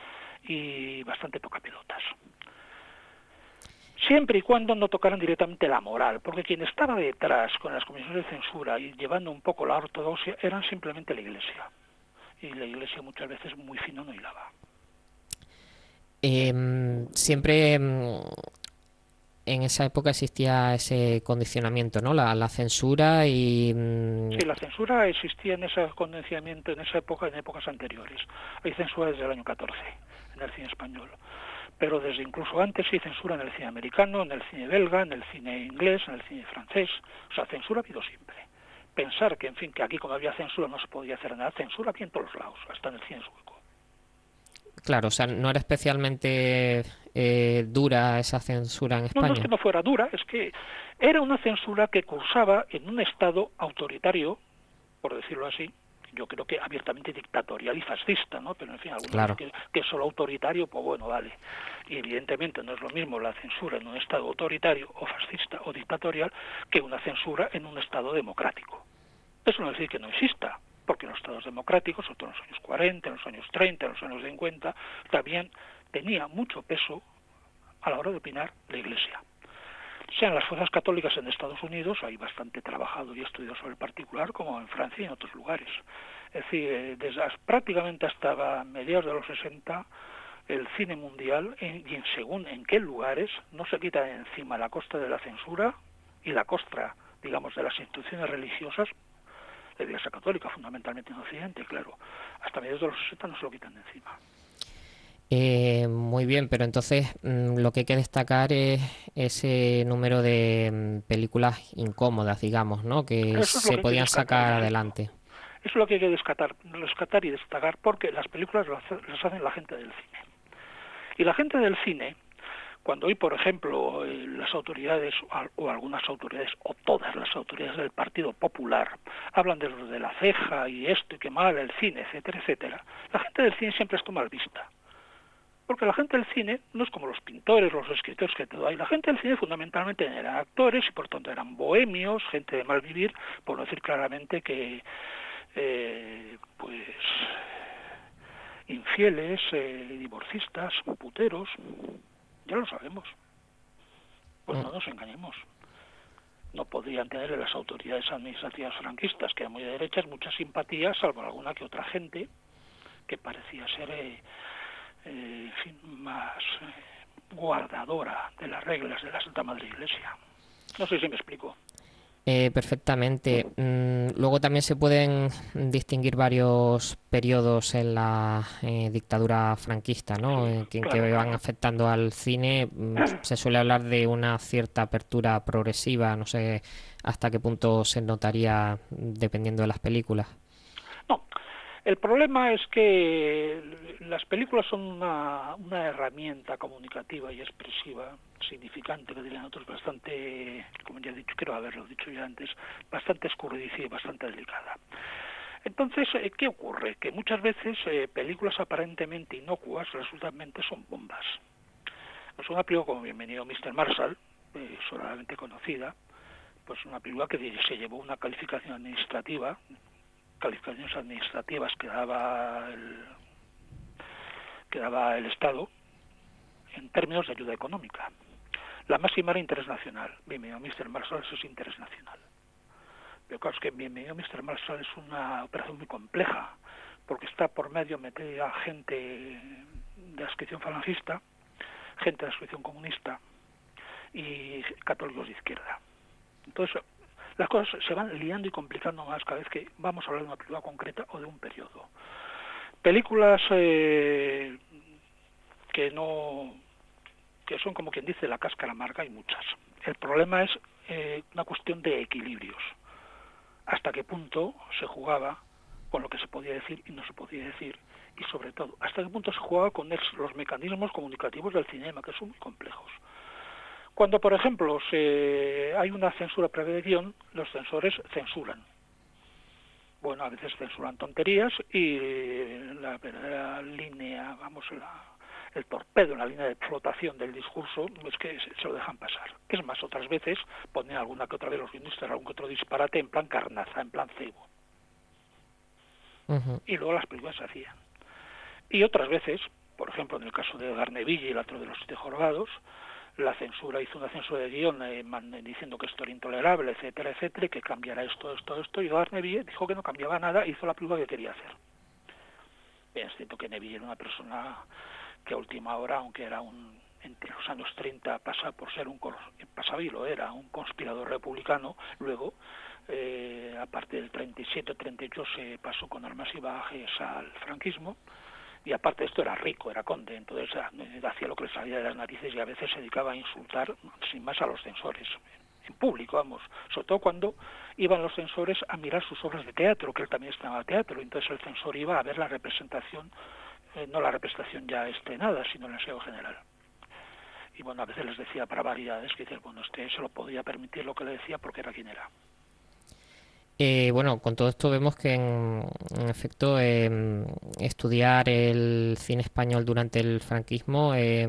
y bastante tocapelotas. Siempre y cuando no tocaran directamente la moral, porque quien estaba detrás con las comisiones de censura y llevando un poco la ortodoxia eran simplemente la Iglesia. Y la Iglesia muchas veces muy fino no hilaba. Siempre en esa época existía ese condicionamiento, ¿no? La censura y... Sí, la censura existía en ese condicionamiento en esa época, en épocas anteriores. Hay censura desde el año 14 en el cine español, pero desde incluso antes hay censura en el cine americano, en el cine belga, en el cine inglés, en el cine francés. O sea, censura ha habido siempre. Pensar que, en fin, que aquí como había censura no se podía hacer nada, censura había en todos los lados, hasta en el cine sueco. Claro, o sea, no era especialmente dura esa censura en España. No es que no fuera dura, es que era una censura que cursaba en un Estado autoritario, por decirlo así, yo creo que abiertamente dictatorial y fascista, ¿no? Pero en fin, algunos claro. que es solo autoritario, pues bueno, vale. Y evidentemente no es lo mismo la censura en un Estado autoritario o fascista o dictatorial que una censura en un Estado democrático. Eso no es decir que no exista, porque en los estados democráticos, sobre todo en los años 40, en los años 30, en los años 50, también tenía mucho peso a la hora de opinar la Iglesia. Sean las fuerzas católicas en Estados Unidos, hay bastante trabajado y estudiado sobre el particular, como en Francia y en otros lugares. Es decir, prácticamente hasta mediados de los 60, el cine mundial, y según en qué lugares, no se quita de encima la costa de la censura y la costra, digamos, de las instituciones religiosas, la Iglesia Católica, fundamentalmente en Occidente, claro. Hasta mediados de los 60 no se lo quitan de encima. Muy bien, pero entonces lo que hay que destacar es ese número de películas incómodas, digamos, ¿no? Que se podían sacar adelante. Eso es lo que hay que rescatar y destacar, porque las películas las hacen la gente del cine. Y la gente del cine, Cuando hoy, por ejemplo, las autoridades o algunas autoridades o todas las autoridades del Partido Popular hablan de los de la ceja y esto y qué mal el cine, etcétera, etcétera, la gente del cine siempre está mal vista. Porque la gente del cine no es como los pintores, los escritores que todo hay. La gente del cine fundamentalmente eran actores y por tanto eran bohemios, gente de mal vivir, por no decir claramente que pues infieles, divorcistas, puteros, ya lo sabemos. Pues no nos engañemos. No podrían tener las autoridades administrativas franquistas, que eran muy de derechas, mucha simpatía, salvo alguna que otra gente que parecía ser en fin, más guardadora de las reglas de la Santa Madre Iglesia. No sé si me explico. Perfectamente. Luego también se pueden distinguir varios periodos en la dictadura franquista, ¿no? Que van afectando al cine. Se suele hablar de una cierta apertura progresiva, no sé hasta qué punto se notaría dependiendo de las películas. No, el problema es que las películas son una herramienta comunicativa y expresiva, significante, que dirían otros, bastante, como ya he dicho, quiero haberlo dicho ya antes, bastante escurridiza y bastante delicada. Entonces, ¿qué ocurre? Que muchas veces películas aparentemente inocuas resultamente son bombas. Es una película como Bienvenido Mr. Marshall, solamente conocida, pues una película que se llevó una calificaciones administrativas que daba el Estado en términos de ayuda económica. La máxima era interés nacional. Bienvenido Mr. Marshall, eso es interés nacional. Pero claro, es que Bienvenido Mr. Marshall es una operación muy compleja, porque está por medio metida gente de la adscripción falangista, gente de la adscripción comunista y católicos de izquierda. Entonces, las cosas se van liando y complicando más cada vez que vamos a hablar de una película concreta o de un periodo. Películas que son como quien dice la cáscara amarga, hay muchas. El problema es una cuestión de equilibrios. Hasta qué punto se jugaba con lo que se podía decir y no se podía decir, y sobre todo, hasta qué punto se jugaba con los mecanismos comunicativos del cinema, que son muy complejos. Cuando, por ejemplo, hay una censura previa de guión, los censores censuran. Bueno, a veces censuran tonterías y la verdadera línea, el torpedo en la línea de flotación del discurso es que se lo dejan pasar. Es más, otras veces ponen alguna que otra vez los guionistas algún que otro disparate en plan carnaza, en plan cebo. Uh-huh. Y luego las películas se hacían. Y otras veces, por ejemplo, en el caso de Garneville y el otro de los Siete Jorobados, la censura hizo una censura de guión diciendo que esto era intolerable, etcétera, etcétera, y que cambiara esto, y Garneville dijo que no cambiaba nada, hizo la película que quería hacer. Bien, es cierto que Neville era una persona que a última hora, aunque era entre los años 30 pasa por ser pasaba y lo era, un conspirador republicano, luego, aparte del 37-38 se pasó con armas y bagajes al franquismo, y aparte de esto era rico, era conde, entonces hacía lo que le salía de las narices y a veces se dedicaba a insultar sin más a los censores, en público, vamos, sobre todo cuando iban los censores a mirar sus obras de teatro, que él también estaba en teatro, entonces el censor iba a ver la representación, no la representación ya estrenada, sino el ensayo general. Y bueno, a veces les decía barbaridades, que dices, bueno, se lo podía permitir lo que le decía porque era quien era. Bueno, con todo esto vemos que en efecto estudiar el cine español durante el franquismo es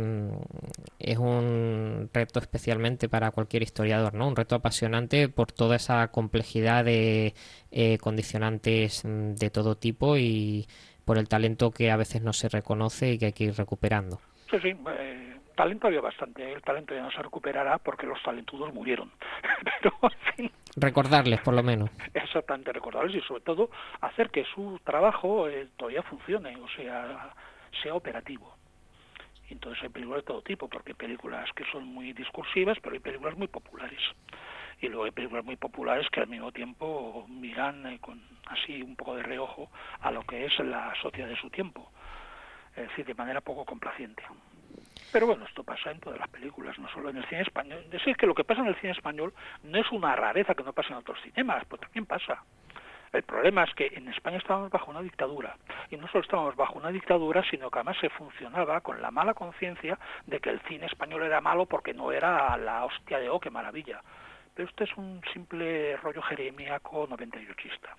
un reto especialmente para cualquier historiador, ¿no? Un reto apasionante por toda esa complejidad de condicionantes de todo tipo y por el talento que a veces no se reconoce y que hay que ir recuperando. Sí, talento había bastante, el talento ya no se recuperará porque los talentudos murieron, pero en fin. Recordarles, por lo menos. Exactamente, recordarles y sobre todo hacer que su trabajo todavía funcione, o sea operativo. Y entonces hay películas de todo tipo, porque hay películas que son muy discursivas, pero hay películas muy populares. Y luego hay películas muy populares que al mismo tiempo miran con así un poco de reojo a lo que es la sociedad de su tiempo, es decir, de manera poco complaciente. Pero bueno, esto pasa en todas las películas, no solo en el cine español. Es decir, que lo que pasa en el cine español no es una rareza que no pasa en otros cinemas, pues también pasa. El problema es que en España estábamos bajo una dictadura, y no solo estábamos bajo una dictadura, sino que además se funcionaba con la mala conciencia de que el cine español era malo porque no era la hostia de qué maravilla. Pero esto es un simple rollo jeremíaco 98ista.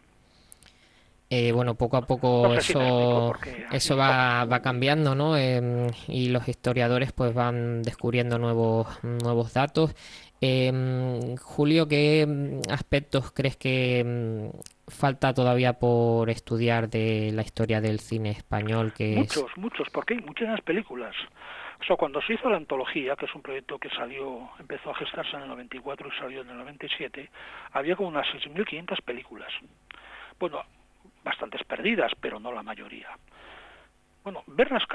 Bueno, poco a poco No sé si me explico, porque eso va cambiando, ¿no? Y los historiadores pues van descubriendo nuevos datos. Julio, ¿qué aspectos crees que falta todavía por estudiar de la historia del cine español? Muchos, porque hay muchas películas. O sea, cuando se hizo la antología, que es un proyecto que empezó a gestarse en el 94 y salió en el 97, había como unas 6.500 películas. Bueno, bastantes perdidas, pero no la mayoría. Bueno, verlas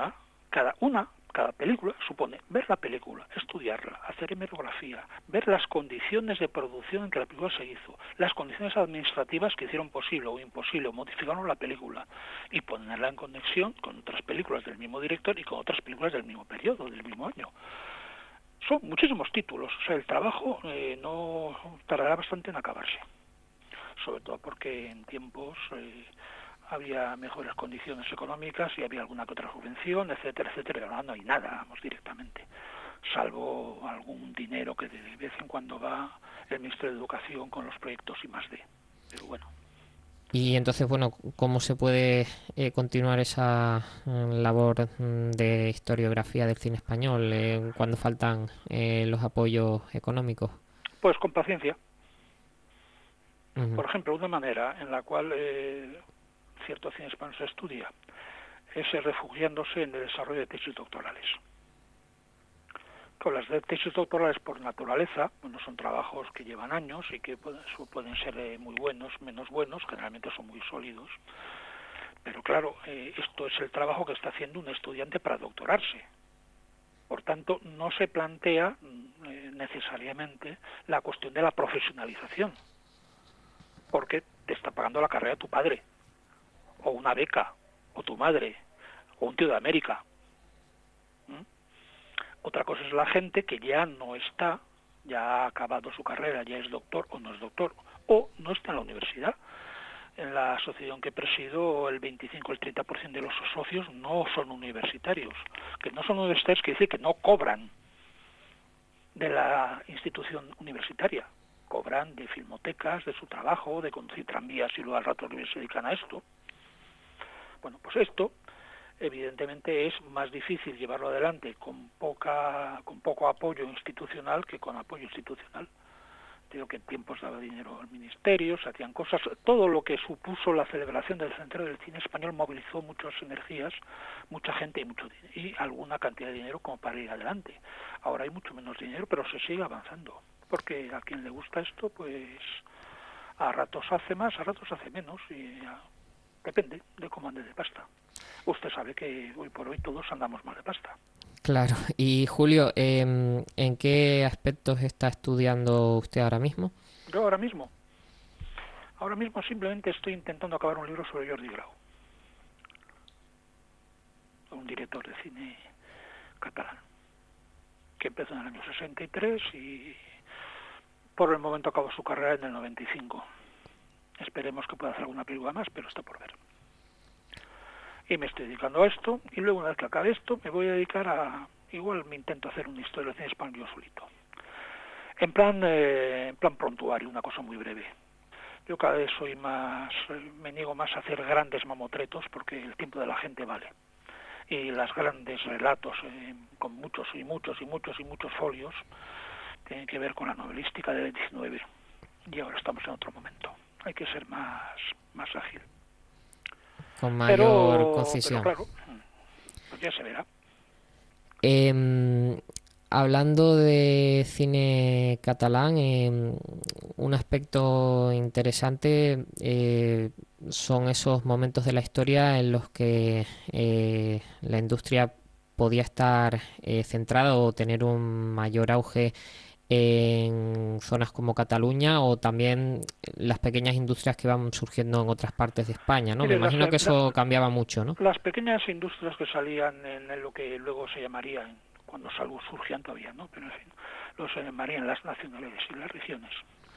cada película supone ver la película, estudiarla, hacer hemerografía, ver las condiciones de producción en que la película se hizo, las condiciones administrativas que hicieron posible o imposible o modificaron la película y ponerla en conexión con otras películas del mismo director y con otras películas del mismo periodo, del mismo año. Son muchísimos títulos, o sea, el trabajo no tardará bastante en acabarse, sobre todo porque en tiempos había mejores condiciones económicas y había alguna que otra subvención, etcétera, etcétera. Ahora no hay nada, vamos, directamente, salvo algún dinero que de vez en cuando va el Ministerio de Educación con los proyectos I+D. Pero bueno. Y entonces, bueno, ¿cómo se puede continuar esa labor de historiografía del cine español cuando faltan los apoyos económicos? Pues con paciencia. Uh-huh. Por ejemplo, una manera en la cual cierto cine español se estudia es refugiándose en el desarrollo de tesis doctorales. Con las tesis doctorales por naturaleza, bueno, son trabajos que llevan años y que pueden ser muy buenos, menos buenos, generalmente son muy sólidos, pero claro, esto es el trabajo que está haciendo un estudiante para doctorarse. Por tanto, no se plantea necesariamente la cuestión de la profesionalización, porque te está pagando la carrera tu padre, o una beca, o tu madre, o un tío de América. Otra cosa es la gente que ya no está, ya ha acabado su carrera, ya es doctor o no es doctor, o no está en la universidad. En la asociación que presido, el 25 o el 30% de los socios no son universitarios. Que no son universitarios quiere decir que no cobran de la institución universitaria. Cobran de filmotecas, de su trabajo, de conducir tranvías y luego al rato se dedican a esto. Bueno, pues esto evidentemente es más difícil llevarlo adelante con poco apoyo institucional que con apoyo institucional. Digo que en tiempos daba dinero al ministerio, se hacían cosas, todo lo que supuso la celebración del Centenario del Cine Español movilizó muchas energías, mucha gente y alguna cantidad de dinero como para ir adelante. Ahora hay mucho menos dinero, pero se sigue avanzando, porque a quien le gusta esto, pues a ratos hace más, a ratos hace menos, y depende de cómo ande de pasta. Usted sabe que hoy por hoy todos andamos mal de pasta. Claro. Y Julio, ¿en qué aspectos está estudiando usted ahora mismo? Yo ahora mismo simplemente estoy intentando acabar un libro sobre Jordi Grau, un director de cine catalán, que empezó en el año 63 y por el momento acabó su carrera en el 95. Esperemos que pueda hacer alguna película más, pero está por ver. Y me estoy dedicando a esto, y luego una vez que acabe esto, me voy a dedicar igual me intento hacer una historia de cine español yo solito. En plan prontuario, una cosa muy breve. Yo cada vez me niego más a hacer grandes mamotretos, porque el tiempo de la gente vale. Y los grandes relatos, con muchos folios, tienen que ver con la novelística del 19. Y ahora estamos en otro momento. Hay que ser más ágil. Con mayor concisión. Pero claro, pues ya se verá. Hablando de cine catalán, un aspecto interesante son esos momentos de la historia en los que la industria podía estar centrada o tener un mayor auge en zonas como Cataluña, o también las pequeñas industrias que van surgiendo en otras partes de España, ¿no? Mire, me imagino que eso cambiaba mucho, ¿no? Las pequeñas industrias que salían en lo que luego se llamarían, cuando surgían todavía, ¿no? Pero en fin, se llamarían las nacionalidades y las regiones.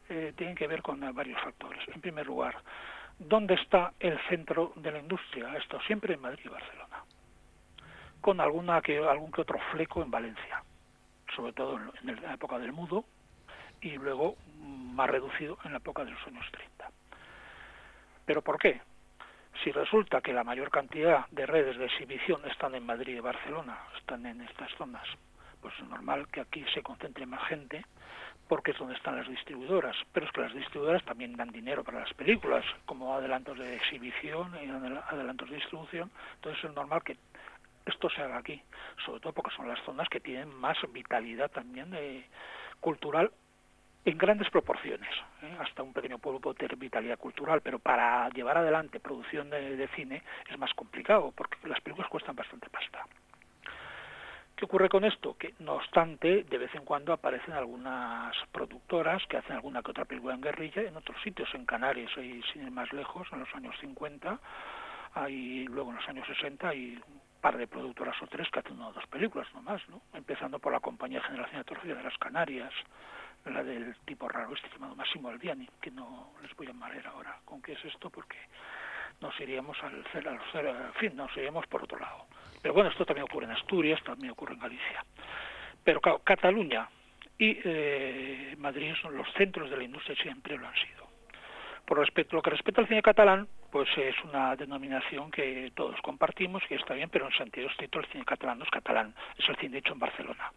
tienen que ver con varios factores. En primer lugar, ¿dónde está el centro de la industria? Ha estado siempre en Madrid y Barcelona, con algún que otro fleco en Valencia, sobre todo en la época del mudo, y luego más reducido en la época de los años 30. ¿Pero por qué? Si resulta que la mayor cantidad de redes de exhibición están en Madrid y Barcelona, están en estas zonas, pues es normal que aquí se concentre más gente, porque es donde están las distribuidoras. Pero es que las distribuidoras también dan dinero para las películas, como adelantos de exhibición y adelantos de distribución. Entonces es normal que esto se haga aquí, sobre todo porque son las zonas que tienen más vitalidad también cultural, en grandes proporciones. Hasta un pequeño pueblo puede tener vitalidad cultural, pero para llevar adelante producción de cine es más complicado, porque las películas cuestan bastante pasta. ¿Qué ocurre con esto? Que no obstante, de vez en cuando aparecen algunas productoras que hacen alguna que otra película en guerrilla en otros sitios, en Canarias y sin ir más lejos, en los años 50, luego en los años 60 hay un par de productoras o tres que hacen una o dos películas nomás, ¿no? Empezando por la compañía Generación Cinematográfica de las Canarias, la del tipo raro llamado Massimo Albiani, que no les voy a marear ahora con qué es esto, porque nos iríamos nos iríamos por otro lado. Pero bueno, esto también ocurre en Asturias, también ocurre en Galicia. Pero claro, Cataluña y Madrid son los centros de la industria, siempre lo han sido. Por lo que respecta al cine catalán, pues es una denominación que todos compartimos, que está bien, pero en sentido estricto el cine catalán no es catalán, es el cine hecho en Barcelona.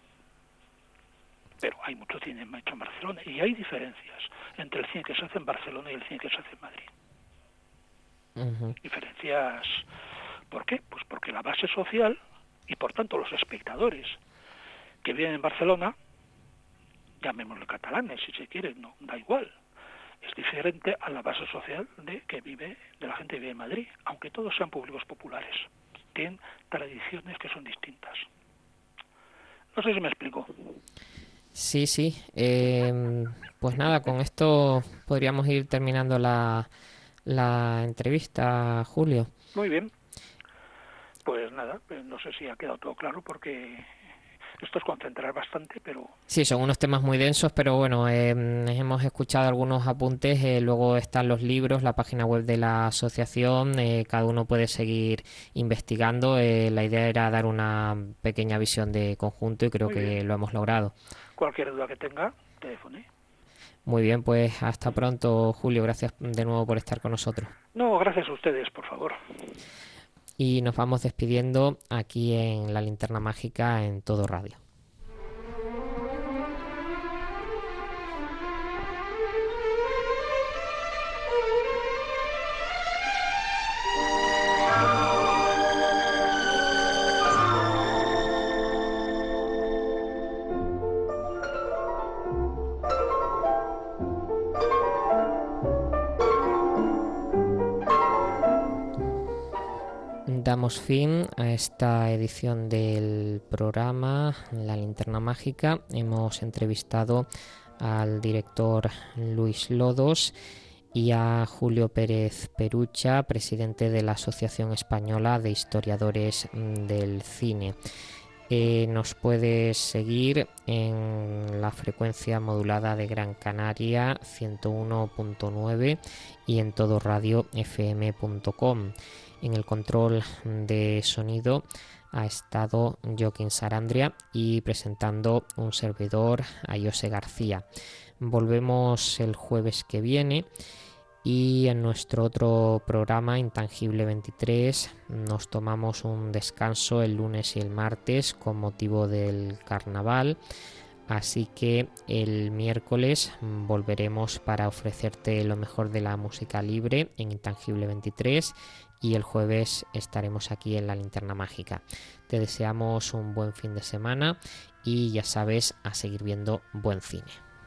Pero hay mucho cine hecho en Barcelona y hay diferencias entre el cine que se hace en Barcelona y el cine que se hace en Madrid. Uh-huh. Diferencias, ¿por qué? Pues porque la base social y por tanto los espectadores que viven en Barcelona, llamémosle catalanes si se quiere, no da igual, es diferente a la base social de la gente que vive en Madrid, aunque todos sean públicos populares, tienen tradiciones que son distintas. No sé si me explico. Sí. Pues nada, con esto podríamos ir terminando la entrevista, Julio. Muy bien. Pues nada, no sé si ha quedado todo claro, porque esto es concentrar bastante, pero... Sí, son unos temas muy densos, pero bueno, hemos escuchado algunos apuntes, luego están los libros, la página web de la asociación, cada uno puede seguir investigando. La idea era dar una pequeña visión de conjunto y creo que lo hemos logrado. Cualquier duda que tenga, teléfono. Muy bien, pues hasta pronto, Julio. Gracias de nuevo por estar con nosotros. No, gracias a ustedes, por favor. Y nos vamos despidiendo aquí en La Linterna Mágica en Todo Radio. Damos fin a esta edición del programa La Linterna Mágica. Hemos entrevistado al director Luis Lodos y a Julio Pérez Perucha, presidente de la Asociación Española de Historiadores del Cine. Nos puedes seguir en la frecuencia modulada de Gran Canaria 101.9 y en todoradiofm.com. En el control de sonido ha estado Joaquín Sarandria y presentando un servidor, Ayose García. Volvemos el jueves que viene y en nuestro otro programa, Intangible 23, nos tomamos un descanso el lunes y el martes con motivo del carnaval. Así que el miércoles volveremos para ofrecerte lo mejor de la música libre en Intangible 23 y el jueves estaremos aquí en La Linterna Mágica. Te deseamos un buen fin de semana y ya sabes, a seguir viendo buen cine.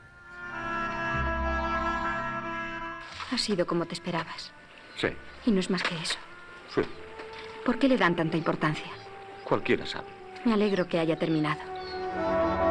Ha sido como te esperabas. Sí. Y no es más que eso. Sí. ¿Por qué le dan tanta importancia? Cualquiera sabe. Me alegro que haya terminado.